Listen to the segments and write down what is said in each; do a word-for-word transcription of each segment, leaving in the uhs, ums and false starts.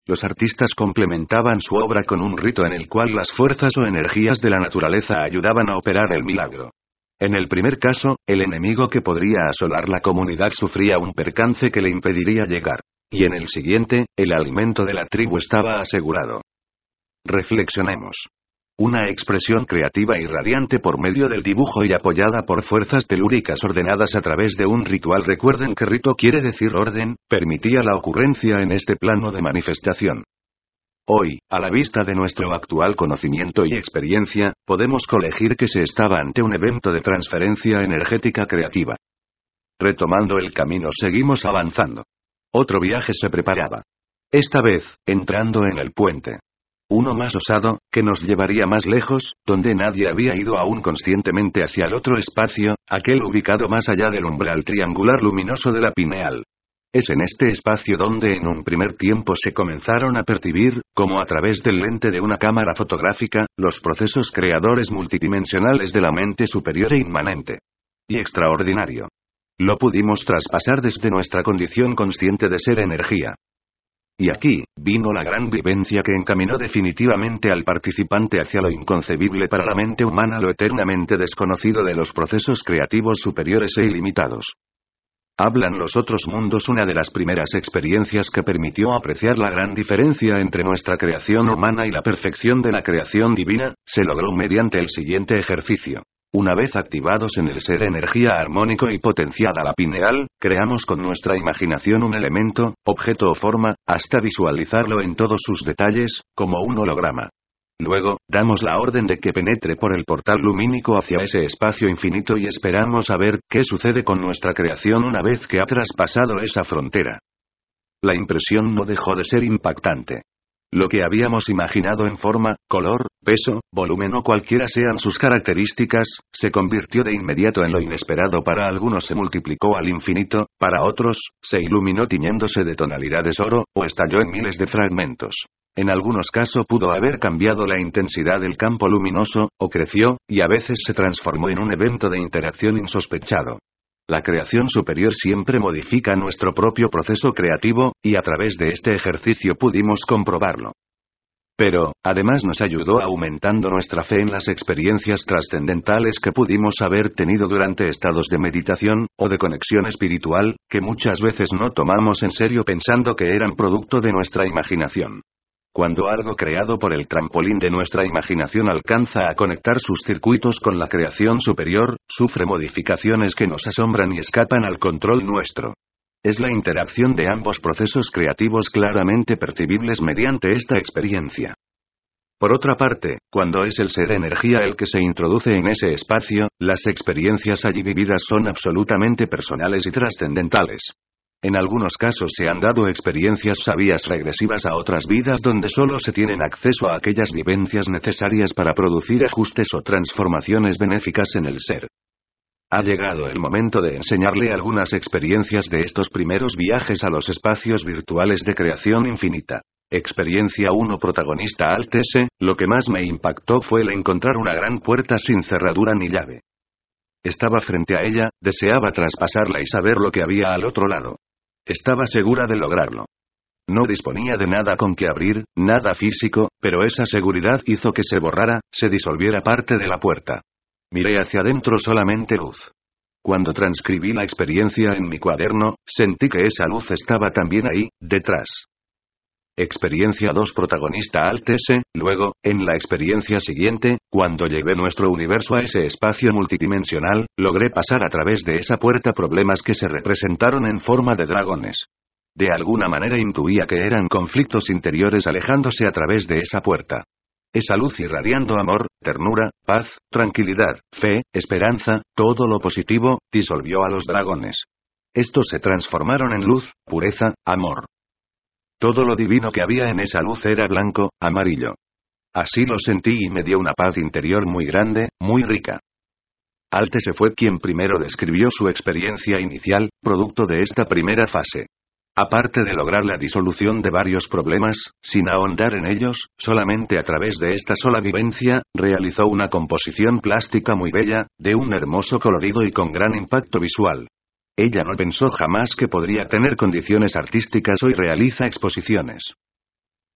Los artistas complementaban su obra con un rito en el cual las fuerzas o energías de la naturaleza ayudaban a operar el milagro. En el primer caso, el enemigo que podría asolar la comunidad sufría un percance que le impediría llegar. Y en el siguiente, el alimento de la tribu estaba asegurado. Reflexionemos. Una expresión creativa y radiante por medio del dibujo y apoyada por fuerzas telúricas ordenadas a través de un ritual. Recuerden que rito quiere decir orden, permitía la ocurrencia en este plano de manifestación. Hoy, a la vista de nuestro actual conocimiento y experiencia, podemos colegir que se estaba ante un evento de transferencia energética creativa. Retomando el camino, seguimos avanzando. Otro viaje se preparaba. Esta vez, entrando en el puente. Uno más osado, que nos llevaría más lejos, donde nadie había ido aún conscientemente hacia el otro espacio, aquel ubicado más allá del umbral triangular luminoso de la pineal. Es en este espacio donde en un primer tiempo se comenzaron a percibir, como a través del lente de una cámara fotográfica, los procesos creadores multidimensionales de la mente superior e inmanente. Y extraordinario. Lo pudimos traspasar desde nuestra condición consciente de ser energía. Y aquí, vino la gran vivencia que encaminó definitivamente al participante hacia lo inconcebible para la mente humana, lo eternamente desconocido de los procesos creativos superiores e ilimitados. Hablan los otros mundos. Una de las primeras experiencias que permitió apreciar la gran diferencia entre nuestra creación humana y la perfección de la creación divina, se logró mediante el siguiente ejercicio. Una vez activados en el ser energía armónico y potenciada la pineal, creamos con nuestra imaginación un elemento, objeto o forma, hasta visualizarlo en todos sus detalles, como un holograma. Luego, damos la orden de que penetre por el portal lumínico hacia ese espacio infinito y esperamos a ver qué sucede con nuestra creación una vez que ha traspasado esa frontera. La impresión no dejó de ser impactante. Lo que habíamos imaginado en forma, color, peso, volumen o cualquiera sean sus características, se convirtió de inmediato en lo inesperado. Para algunos se multiplicó al infinito, para otros, se iluminó tiñéndose de tonalidades oro, o estalló en miles de fragmentos. En algunos casos pudo haber cambiado la intensidad del campo luminoso, o creció, y a veces se transformó en un evento de interacción insospechado. La creación superior siempre modifica nuestro propio proceso creativo, y a través de este ejercicio pudimos comprobarlo. Pero, además nos ayudó aumentando nuestra fe en las experiencias trascendentales que pudimos haber tenido durante estados de meditación, o de conexión espiritual, que muchas veces no tomamos en serio pensando que eran producto de nuestra imaginación. Cuando algo creado por el trampolín de nuestra imaginación alcanza a conectar sus circuitos con la creación superior, sufre modificaciones que nos asombran y escapan al control nuestro. Es la interacción de ambos procesos creativos claramente percibibles mediante esta experiencia. Por otra parte, cuando es el ser energía el que se introduce en ese espacio, las experiencias allí vividas son absolutamente personales y trascendentales. En algunos casos se han dado experiencias sabias regresivas a otras vidas donde solo se tienen acceso a aquellas vivencias necesarias para producir ajustes o transformaciones benéficas en el ser. Ha llegado el momento de enseñarle algunas experiencias de estos primeros viajes a los espacios virtuales de creación infinita. Experiencia uno. Protagonista Alt S. Lo que más me impactó fue el encontrar una gran puerta sin cerradura ni llave. Estaba frente a ella, deseaba traspasarla y saber lo que había al otro lado. Estaba segura de lograrlo. No disponía de nada con que abrir, nada físico, pero esa seguridad hizo que se borrara, se disolviera parte de la puerta. Miré hacia adentro, solamente luz. Cuando transcribí la experiencia en mi cuaderno, sentí que esa luz estaba también ahí, detrás. Experiencia dos. Protagonista Alt S. Luego, en la experiencia siguiente, cuando llevé nuestro universo a ese espacio multidimensional, logré pasar a través de esa puerta problemas que se representaron en forma de dragones. De alguna manera intuía que eran conflictos interiores alejándose a través de esa puerta. Esa luz irradiando amor, ternura, paz, tranquilidad, fe, esperanza, todo lo positivo, disolvió a los dragones. Estos se transformaron en luz, pureza, amor. Todo lo divino que había en esa luz era blanco, amarillo. Así lo sentí y me dio una paz interior muy grande, muy rica. Alt S fue quien primero describió su experiencia inicial, producto de esta primera fase. Aparte de lograr la disolución de varios problemas, sin ahondar en ellos, solamente a través de esta sola vivencia, realizó una composición plástica muy bella, de un hermoso colorido y con gran impacto visual. Ella no pensó jamás que podría tener condiciones artísticas. Hoy realiza exposiciones.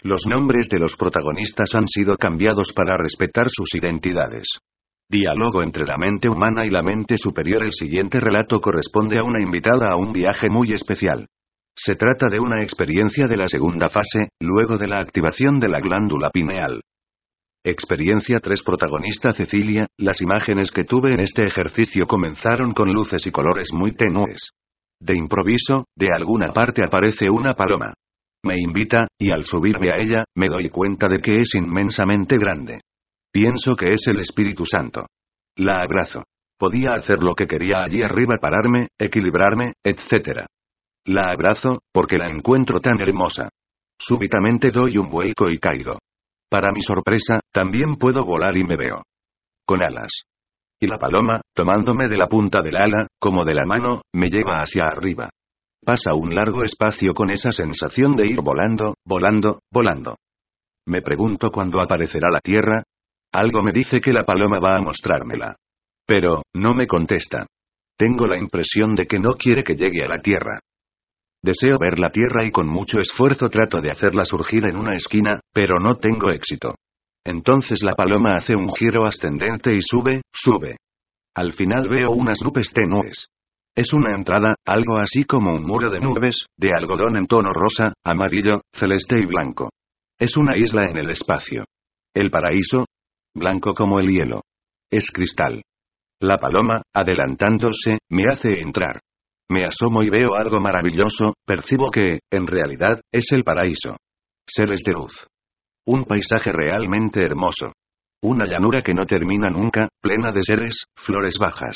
Los nombres de los protagonistas han sido cambiados para respetar sus identidades. Diálogo entre la mente humana y la mente superior. El siguiente relato corresponde a una invitada a un viaje muy especial. Se trata de una experiencia de la segunda fase, luego de la activación de la glándula pineal. Experiencia tres. Protagonista Cecilia. Las imágenes que tuve en este ejercicio comenzaron con luces y colores muy tenues. De improviso, de alguna parte aparece una paloma. Me invita, y al subirme a ella, me doy cuenta de que es inmensamente grande. Pienso que es el Espíritu Santo. La abrazo. Podía hacer lo que quería allí arriba, pararme, equilibrarme, etcétera. La abrazo, porque la encuentro tan hermosa. Súbitamente doy un vuelco y caigo. Para mi sorpresa, también puedo volar y me veo con alas. Y la paloma, tomándome de la punta del ala, como de la mano, me lleva hacia arriba. Pasa un largo espacio con esa sensación de ir volando, volando, volando. Me pregunto cuándo aparecerá la tierra. Algo me dice que la paloma va a mostrármela. Pero, no me contesta. Tengo la impresión de que no quiere que llegue a la tierra. Deseo ver la tierra y con mucho esfuerzo trato de hacerla surgir en una esquina, pero no tengo éxito. Entonces la paloma hace un giro ascendente y sube, sube. Al final veo unas nubes tenues. Es una entrada, algo así como un muro de nubes, de algodón en tono rosa, amarillo, celeste y blanco. Es una isla en el espacio. El paraíso, blanco como el hielo. Es cristal. La paloma, adelantándose, me hace entrar. Me asomo y veo algo maravilloso, percibo que, en realidad, es el paraíso. Seres de luz. Un paisaje realmente hermoso. Una llanura que no termina nunca, plena de seres, flores bajas.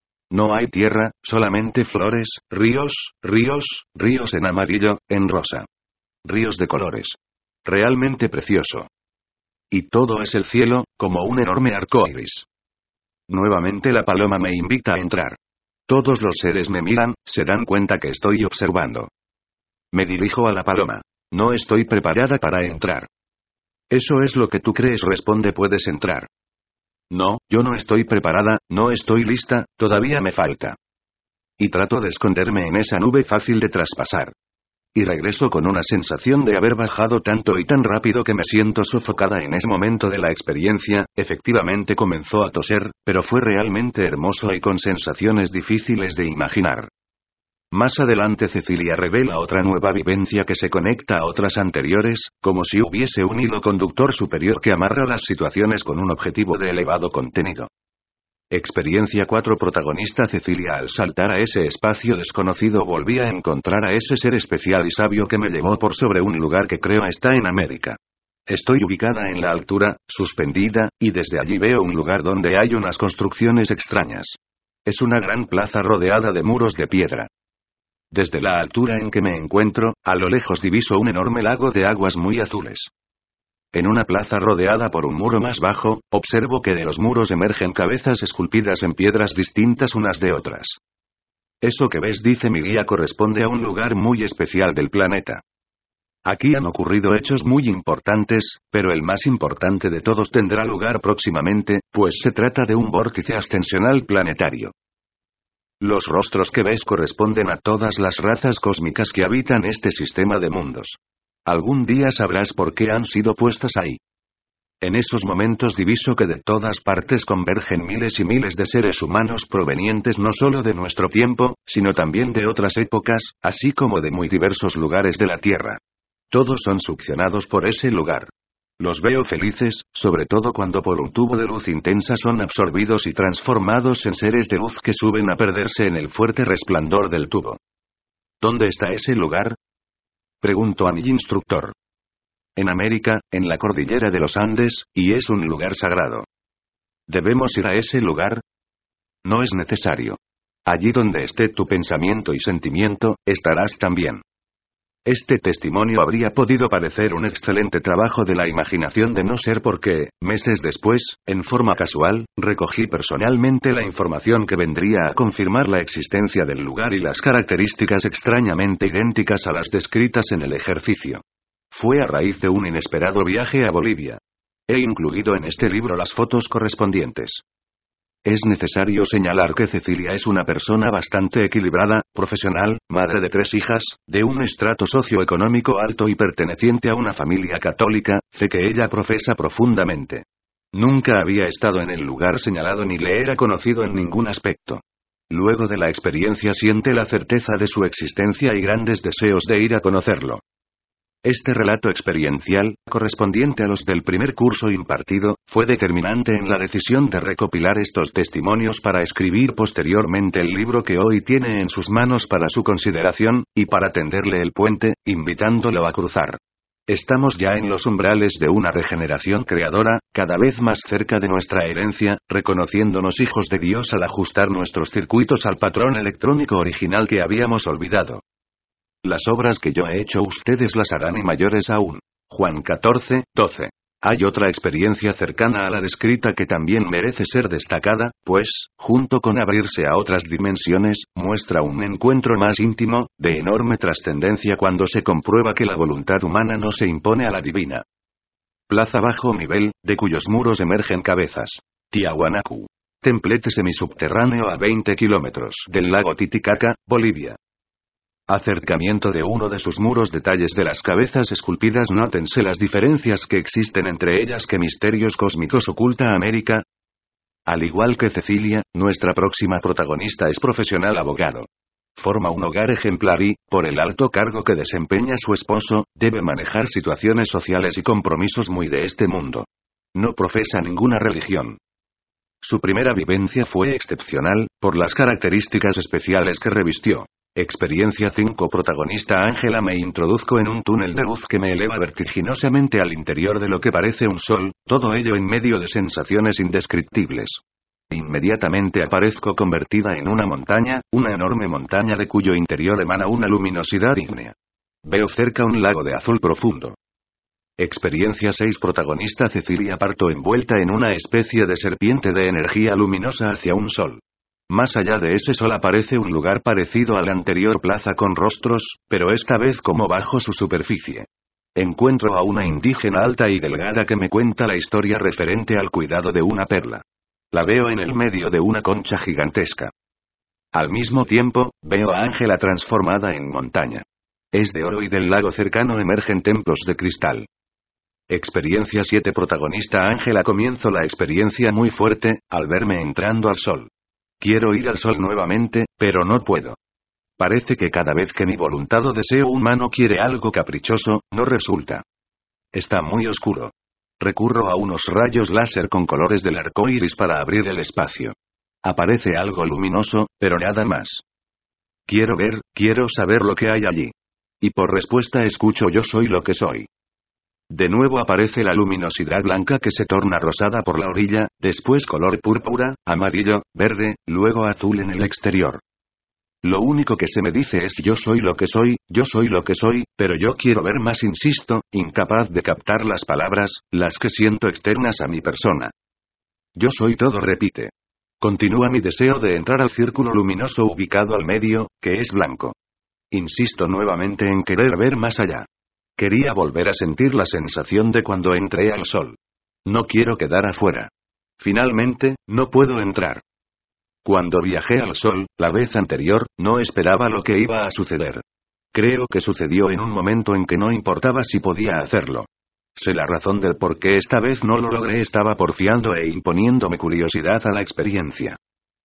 No hay tierra, solamente flores, ríos, ríos, ríos en amarillo, en rosa. Ríos de colores. Realmente precioso. Y todo es el cielo, como un enorme arco iris. Nuevamente la paloma me invita a entrar. Todos los seres me miran, se dan cuenta que estoy observando. Me dirijo a la paloma. No estoy preparada para entrar. Eso es lo que tú crees, responde. Puedes entrar. No, yo no estoy preparada, no estoy lista, todavía me falta. Y trato de esconderme en esa nube fácil de traspasar. Y regreso con una sensación de haber bajado tanto y tan rápido que me siento sofocada en ese momento de la experiencia. Efectivamente comenzó a toser, pero fue realmente hermoso y con sensaciones difíciles de imaginar. Más adelante Cecilia revela otra nueva vivencia que se conecta a otras anteriores, como si hubiese un hilo conductor superior que amarra las situaciones con un objetivo de elevado contenido. Experiencia cuatro. Protagonista Cecilia. Al saltar a ese espacio desconocido volví a encontrar a ese ser especial y sabio que me llevó por sobre un lugar que creo está en América. Estoy ubicada en la altura, suspendida, y desde allí veo un lugar donde hay unas construcciones extrañas. Es una gran plaza rodeada de muros de piedra. Desde la altura en que me encuentro, a lo lejos diviso un enorme lago de aguas muy azules. En una plaza rodeada por un muro más bajo, observo que de los muros emergen cabezas esculpidas en piedras distintas unas de otras. Eso que ves, dice mi guía, corresponde a un lugar muy especial del planeta. Aquí han ocurrido hechos muy importantes, pero el más importante de todos tendrá lugar próximamente, pues se trata de un vórtice ascensional planetario. Los rostros que ves corresponden a todas las razas cósmicas que habitan este sistema de mundos. Algún día sabrás por qué han sido puestas ahí. En esos momentos diviso que de todas partes convergen miles y miles de seres humanos provenientes no solo de nuestro tiempo, sino también de otras épocas, así como de muy diversos lugares de la Tierra. Todos son succionados por ese lugar. Los veo felices, sobre todo cuando por un tubo de luz intensa son absorbidos y transformados en seres de luz que suben a perderse en el fuerte resplandor del tubo. ¿Dónde está ese lugar? Pregunto a mi instructor. En América, en la cordillera de los Andes, y es un lugar sagrado. ¿Debemos ir a ese lugar? No es necesario. Allí donde esté tu pensamiento y sentimiento, estarás también. Este testimonio habría podido parecer un excelente trabajo de la imaginación de no ser porque, meses después, en forma casual, recogí personalmente la información que vendría a confirmar la existencia del lugar y las características extrañamente idénticas a las descritas en el ejercicio. Fue a raíz de un inesperado viaje a Bolivia. He incluido en este libro las fotos correspondientes. Es necesario señalar que Cecilia es una persona bastante equilibrada, profesional, madre de tres hijas, de un estrato socioeconómico alto y perteneciente a una familia católica, fe que ella profesa profundamente. Nunca había estado en el lugar señalado ni le era conocido en ningún aspecto. Luego de la experiencia siente la certeza de su existencia y grandes deseos de ir a conocerlo. Este relato experiencial, correspondiente a los del primer curso impartido, fue determinante en la decisión de recopilar estos testimonios para escribir posteriormente el libro que hoy tiene en sus manos para su consideración, y para tenderle el puente, invitándolo a cruzar. Estamos ya en los umbrales de una regeneración creadora, cada vez más cerca de nuestra herencia, reconociéndonos hijos de Dios al ajustar nuestros circuitos al patrón electrónico original que habíamos olvidado. Las obras que yo he hecho ustedes las harán y mayores aún. Juan catorce, doce. Hay otra experiencia cercana a la descrita que también merece ser destacada, pues, junto con abrirse a otras dimensiones, muestra un encuentro más íntimo, de enorme trascendencia cuando se comprueba que la voluntad humana no se impone a la divina. Plaza bajo nivel, de cuyos muros emergen cabezas. Tiahuanacu. Templete semisubterráneo a veinte kilómetros del lago Titicaca, Bolivia. Acercamiento de uno de sus muros. Detalles de las cabezas esculpidas. Nótense las diferencias que existen entre ellas. ¿Qué misterios cósmicos oculta América? Al igual que Cecilia, nuestra próxima protagonista es profesional abogado. Forma un hogar ejemplar y, por el alto cargo que desempeña su esposo, debe manejar situaciones sociales y compromisos muy de este mundo. No profesa ninguna religión. Su primera vivencia fue excepcional, por las características especiales que revistió. Experiencia cinco. Protagonista Ángela. Me introduzco en un túnel de luz que me eleva vertiginosamente al interior de lo que parece un sol, todo ello en medio de sensaciones indescriptibles. Inmediatamente aparezco convertida en una montaña, una enorme montaña de cuyo interior emana una luminosidad ígnea. Veo cerca un lago de azul profundo. Experiencia seis. Protagonista Cecilia. Parto envuelta en una especie de serpiente de energía luminosa hacia un sol. Más allá de ese sol aparece un lugar parecido a la anterior plaza con rostros, pero esta vez como bajo su superficie. Encuentro a una indígena alta y delgada que me cuenta la historia referente al cuidado de una perla. La veo en el medio de una concha gigantesca. Al mismo tiempo, veo a Ángela transformada en montaña. Es de oro y del lago cercano emergen templos de cristal. Experiencia siete. Protagonista Ángela. Comienzo la experiencia muy fuerte, al verme entrando al sol. Quiero ir al sol nuevamente, pero no puedo. Parece que cada vez que mi voluntad o deseo humano quiere algo caprichoso, no resulta. Está muy oscuro. Recurro a unos rayos láser con colores del arco iris para abrir el espacio. Aparece algo luminoso, pero nada más. Quiero ver, quiero saber lo que hay allí. Y por respuesta escucho yo soy lo que soy. De nuevo aparece la luminosidad blanca que se torna rosada por la orilla, después color púrpura, amarillo, verde, luego azul en el exterior. Lo único que se me dice es yo soy lo que soy, yo soy lo que soy, pero yo quiero ver más, insisto, incapaz de captar las palabras, las que siento externas a mi persona. Yo soy todo, repite. Continúa mi deseo de entrar al círculo luminoso ubicado al medio, que es blanco. Insisto nuevamente en querer ver más allá. Quería volver a sentir la sensación de cuando entré al sol. No quiero quedar afuera. Finalmente, no puedo entrar. Cuando viajé al sol, la vez anterior, no esperaba lo que iba a suceder. Creo que sucedió en un momento en que no importaba si podía hacerlo. Sé la razón del por qué esta vez no lo logré. Estaba porfiando e imponiéndome curiosidad a la experiencia.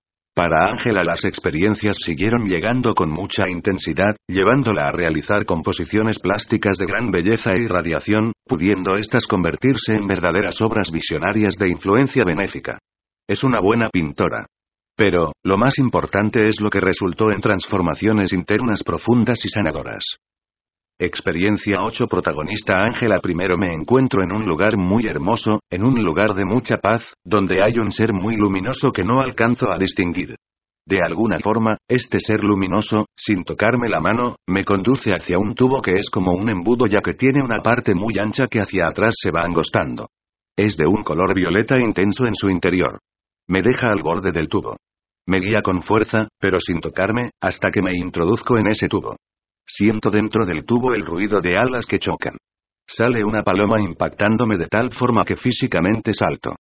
Para Ángela las experiencias siguieron llegando con mucha intensidad, llevándola a realizar composiciones plásticas de gran belleza e irradiación, pudiendo éstas convertirse en verdaderas obras visionarias de influencia benéfica. Es una buena pintora. Pero, lo más importante es lo que resultó en transformaciones internas profundas y sanadoras. Experiencia ocho. Protagonista Ángela. Primero me encuentro en un lugar muy hermoso, en un lugar de mucha paz, donde hay un ser muy luminoso que no alcanzo a distinguir. De alguna forma, este ser luminoso, sin tocarme la mano, me conduce hacia un tubo que es como un embudo ya que tiene una parte muy ancha que hacia atrás se va angostando. Es de un color violeta intenso en su interior. Me deja al borde del tubo. Me guía con fuerza, pero sin tocarme, hasta que me introduzco en ese tubo. Siento dentro del tubo el ruido de alas que chocan. Sale una paloma impactándome de tal forma que físicamente salto.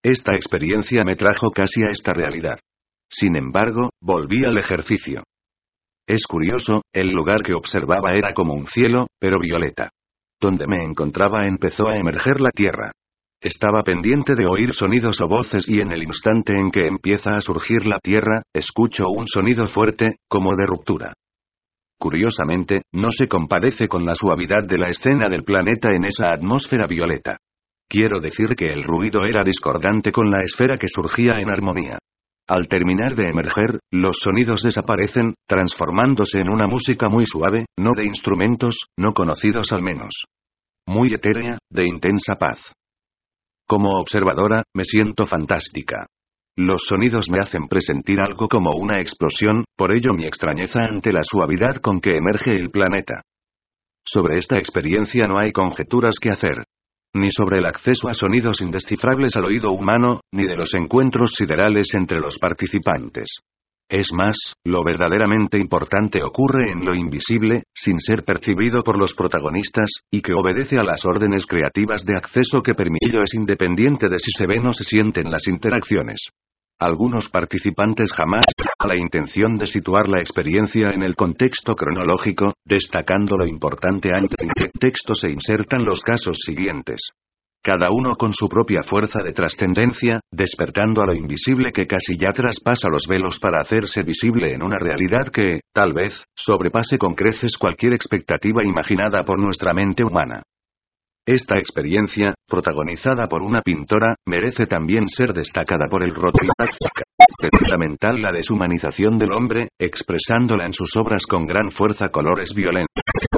Esta experiencia me trajo casi a esta realidad. Sin embargo, volví al ejercicio. Es curioso, el lugar que observaba era como un cielo, pero violeta. Donde me encontraba empezó a emerger la tierra. Estaba pendiente de oír sonidos o voces y en el instante en que empieza a surgir la tierra, escucho un sonido fuerte, como de ruptura. Curiosamente, no se compadece con la suavidad de la escena del planeta en esa atmósfera violeta. Quiero decir que el ruido era discordante con la esfera que surgía en armonía. Al terminar de emerger, los sonidos desaparecen, transformándose en una música muy suave, no de instrumentos, no conocidos al menos. Muy etérea, de intensa paz. Como observadora, me siento fantástica. Los sonidos me hacen presentir algo como una explosión, por ello mi extrañeza ante la suavidad con que emerge el planeta. Sobre esta experiencia no hay conjeturas que hacer. Ni sobre el acceso a sonidos indescifrables al oído humano, ni de los encuentros siderales entre los participantes. Es más, lo verdaderamente importante ocurre en lo invisible, sin ser percibido por los protagonistas, y que obedece a las órdenes creativas de acceso que permitió es independiente de si se ven o se sienten las interacciones. Algunos participantes jamás tienen la intención de situar la experiencia en el contexto cronológico, destacando lo importante antes en qué texto se insertan los casos siguientes. Cada uno con su propia fuerza de trascendencia, despertando a lo invisible que casi ya traspasa los velos para hacerse visible en una realidad que, tal vez, sobrepase con creces cualquier expectativa imaginada por nuestra mente humana. Esta experiencia, protagonizada por una pintora, merece también ser destacada por el rotundo fundamental la deshumanización del hombre, expresándola en sus obras con gran fuerza colores violentos.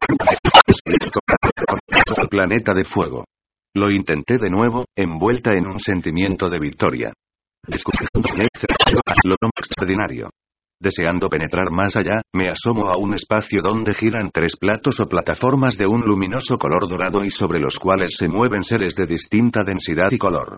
El planeta de fuego. Lo intenté de nuevo, envuelta en un sentimiento de victoria. Descubriendo lo no extraordinario. Deseando penetrar más allá, me asomo a un espacio donde giran tres platos o plataformas de un luminoso color dorado y sobre los cuales se mueven seres de distinta densidad y color.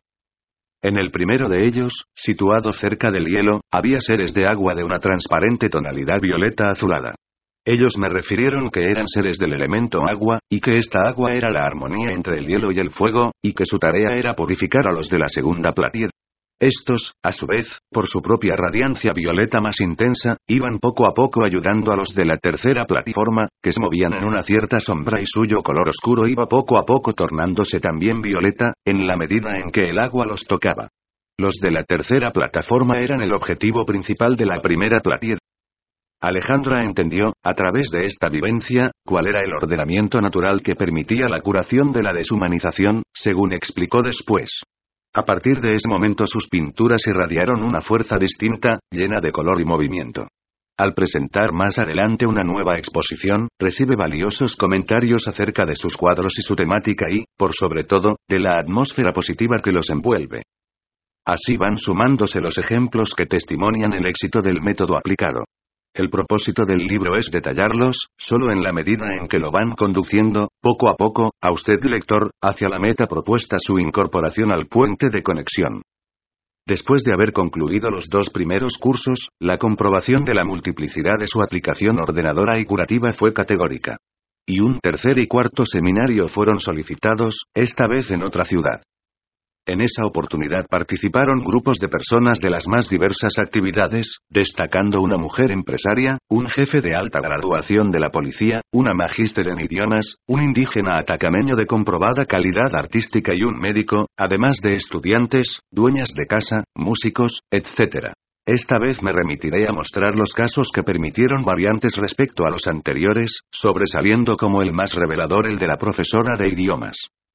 En el primero de ellos, situado cerca del hielo, había seres de agua de una transparente tonalidad violeta azulada. Ellos me refirieron que eran seres del elemento agua, y que esta agua era la armonía entre el hielo y el fuego, y que su tarea era purificar a los de la segunda platier. Estos, a su vez, por su propia radiancia violeta más intensa, iban poco a poco ayudando a los de la tercera plataforma, que se movían en una cierta sombra y suyo color oscuro iba poco a poco tornándose también violeta, en la medida en que el agua los tocaba. Los de la tercera plataforma eran el objetivo principal de la primera platier. Alejandra entendió, a través de esta vivencia, cuál era el ordenamiento natural que permitía la curación de la deshumanización, según explicó después. A partir de ese momento sus pinturas irradiaron una fuerza distinta, llena de color y movimiento. Al presentar más adelante una nueva exposición, recibe valiosos comentarios acerca de sus cuadros y su temática y, por sobre todo, de la atmósfera positiva que los envuelve. Así van sumándose los ejemplos que testimonian el éxito del método aplicado. El propósito del libro es detallarlos, solo en la medida en que lo van conduciendo, poco a poco, a usted lector, hacia la meta propuesta su incorporación al puente de conexión. Después de haber concluido los dos primeros cursos, la comprobación de la multiplicidad de su aplicación ordenadora y curativa fue categórica. Y un tercer y cuarto seminario fueron solicitados, esta vez en otra ciudad. En esa oportunidad participaron grupos de personas de las más diversas actividades, destacando una mujer empresaria, un jefe de alta graduación de la policía, una magíster en idiomas, un indígena atacameño de comprobada calidad artística y un médico, además de estudiantes, dueñas de casa, músicos, etcétera. Esta vez me remitiré a mostrar los casos que permitieron variantes respecto a los anteriores, sobresaliendo como el más revelador el de la profesora de idiomas.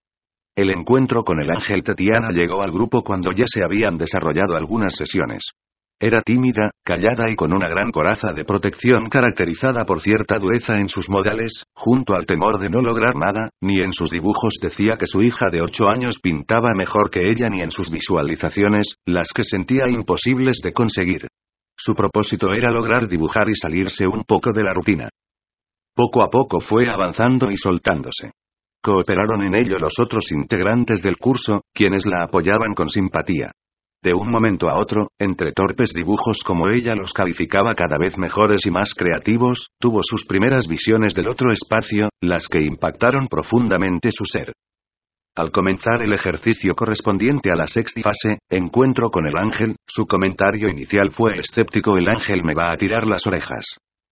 El encuentro con el ángel Tatiana llegó al grupo cuando ya se habían desarrollado algunas sesiones. Era tímida, callada y con una gran coraza de protección caracterizada por cierta dureza en sus modales, junto al temor de no lograr nada, ni en sus dibujos decía que su hija de ocho años pintaba mejor que ella ni en sus visualizaciones, las que sentía imposibles de conseguir. Su propósito era lograr dibujar y salirse un poco de la rutina. Poco a poco fue avanzando y soltándose. Cooperaron en ello los otros integrantes del curso, quienes la apoyaban con simpatía. De un momento a otro, entre torpes dibujos como ella los calificaba cada vez mejores y más creativos, tuvo sus primeras visiones del otro espacio, las que impactaron profundamente su ser. Al comenzar el ejercicio correspondiente a la sexta fase, encuentro con el ángel, su comentario inicial fue escéptico: el ángel me va a tirar las orejas.